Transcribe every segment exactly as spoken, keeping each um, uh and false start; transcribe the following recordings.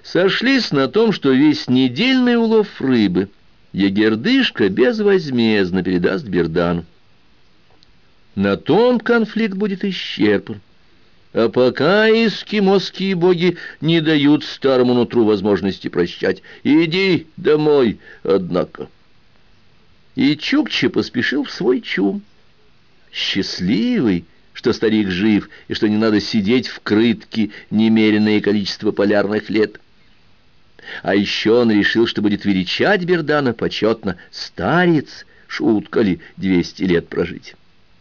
Сошлись на том, что весь недельный улов рыбы егердышка безвозмездно передаст Бердану. На том конфликт будет исчерпан. А пока эскимосские боги не дают старому нутру возможности прощать. Иди домой, однако. И Чукча поспешил в свой чум. Счастливый, что старик жив, и что не надо сидеть в крытке немеренное количество полярных лет. А еще он решил, что будет величать Бердана почетно. Старец, шутка ли, двести лет прожить.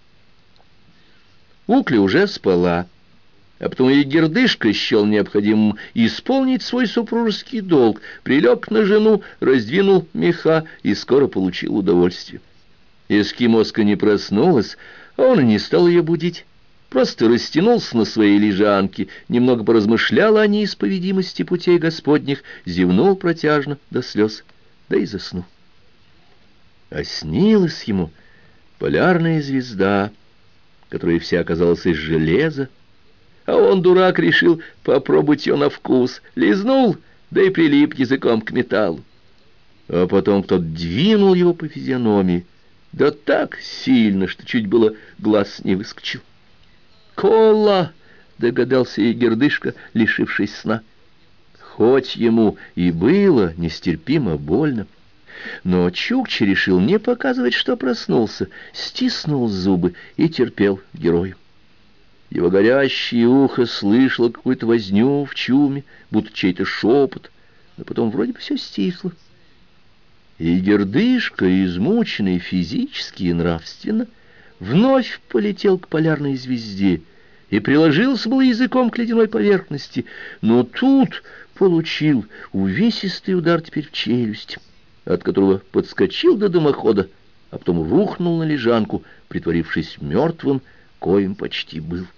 Укля уже спала, а потом егердышка счел необходимым исполнить свой супружеский долг, прилег на жену, раздвинул меха и скоро получил удовольствие. Эскимоска не проснулась, а он и не стал ее будить. Просто растянулся на своей лежанке, немного поразмышлял о неисповедимости путей Господних, зевнул протяжно до слез, да и заснул. А снилась ему полярная звезда, которая вся оказалась из железа, а он, дурак, решил попробовать ее на вкус, лизнул, да и прилип языком к металлу. А потом кто-то двинул его по физиономии, да так сильно, что чуть было глаз не выскочил. «Кола!» — догадался егердышка, лишившись сна. Хоть ему и было нестерпимо больно, но Чукча решил не показывать, что проснулся, стиснул зубы и терпел героя. Его горящее ухо слышало какую-то возню в чуме, будто чей-то шепот, но потом вроде бы все стихло. Егердышка, измученный физически и нравственно, вновь полетел к полярной звезде и приложился был языком к ледяной поверхности, но тут получил увесистый удар теперь в челюсть, от которого подскочил до дымохода, а потом рухнул на лежанку, притворившись мертвым, коим почти был.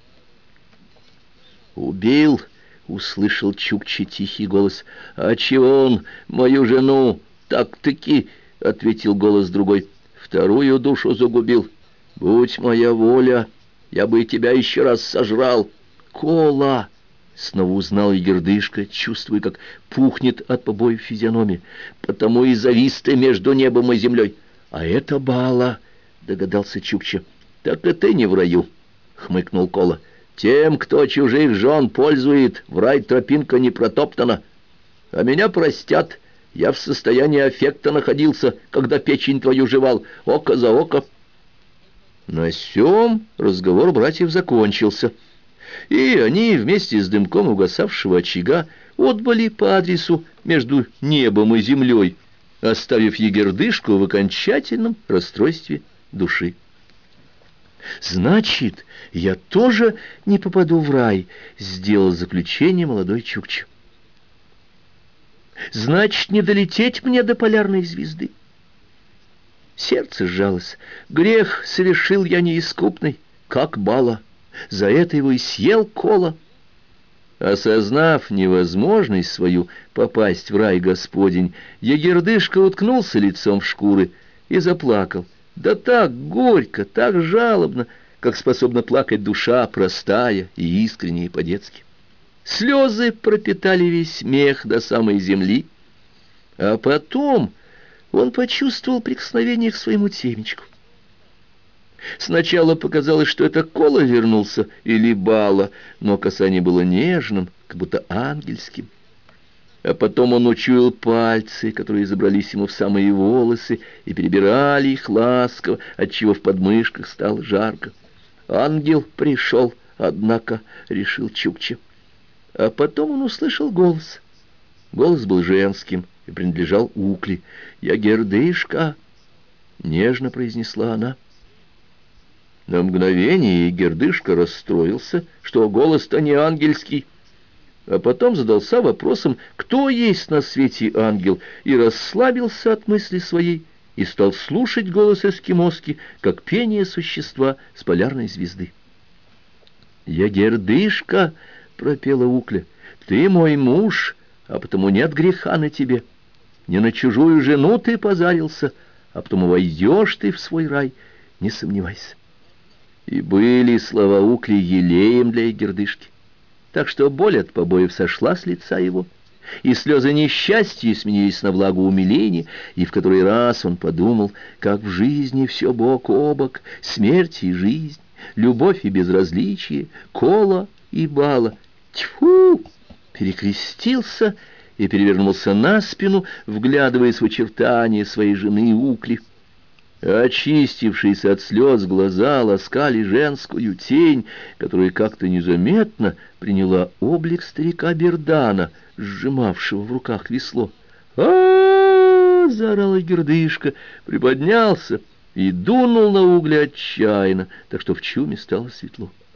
«Убил!» — услышал Чукча тихий голос. «А чего он мою жену так-таки?» — ответил голос другой. «Вторую душу загубил. Будь моя воля, я бы и тебя еще раз сожрал». «Кола!» — снова узнал егердышка, чувствуя, как пухнет от побоев физиономии. «Потому и завис ты между небом и землей». «А это Бала!» — догадался Чукча. «Так и ты не в раю!» — хмыкнул Кола. «Тем, кто чужих жен пользует, в рай тропинка не протоптана. А меня простят, я в состоянии аффекта находился, когда печень твою жевал, око за око». На сём разговор братьев закончился, и они вместе с дымком угасавшего очага отбыли по адресу между небом и землей, оставив егердышку в окончательном расстройстве души. «Значит, я тоже не попаду в рай», — сделал заключение молодой Чукча. «Значит, не долететь мне до полярной звезды». Сердце сжалось. Грех совершил я неискупный, как Бала. За это его и съел Кола. Осознав невозможность свою попасть в рай Господень, егердышка уткнулся лицом в шкуры и заплакал. Да так горько, так жалобно, как способна плакать душа простая и искренняя по-детски. Слезы пропитали весь смех до самой земли, а потом он почувствовал прикосновение к своему темечку. Сначала показалось, что это Кола вернулся или Бала, но касание было нежным, как будто ангельским. А потом он учуял пальцы, которые забрались ему в самые волосы и перебирали их ласково, отчего в подмышках стало жарко. «Ангел пришел, однако», — решил Чукча. А потом он услышал голос. Голос был женским и принадлежал Укле. «Егердышка», — нежно произнесла она. На мгновение егердышка расстроился, что голос-то не ангельский, а потом задался вопросом, кто есть на свете ангел, и расслабился от мысли своей, и стал слушать голос эскимоски, как пение существа с полярной звезды. «Егердышка», — пропела Укля, — «ты мой муж, а потому нет греха на тебе. Не на чужую жену ты позарился, а потому войдешь ты в свой рай, не сомневайся». И были слова Укли елеем для егердышки, так что боль от побоев сошла с лица его, и слезы несчастья сменились на влагу умиления, и в который раз он подумал, как в жизни все бок о бок, смерть и жизнь, любовь и безразличие, кола и бала. Тьфу! Перекрестился и перевернулся на спину, вглядываясь в очертания своей жены Укли. Очистившиеся от слез глаза ласкали женскую тень, которая как-то незаметно приняла облик старика Бердана, сжимавшего в руках весло. а, заорала Гердышка, приподнялся и дунул на угли отчаянно, так что в чуме стало светло.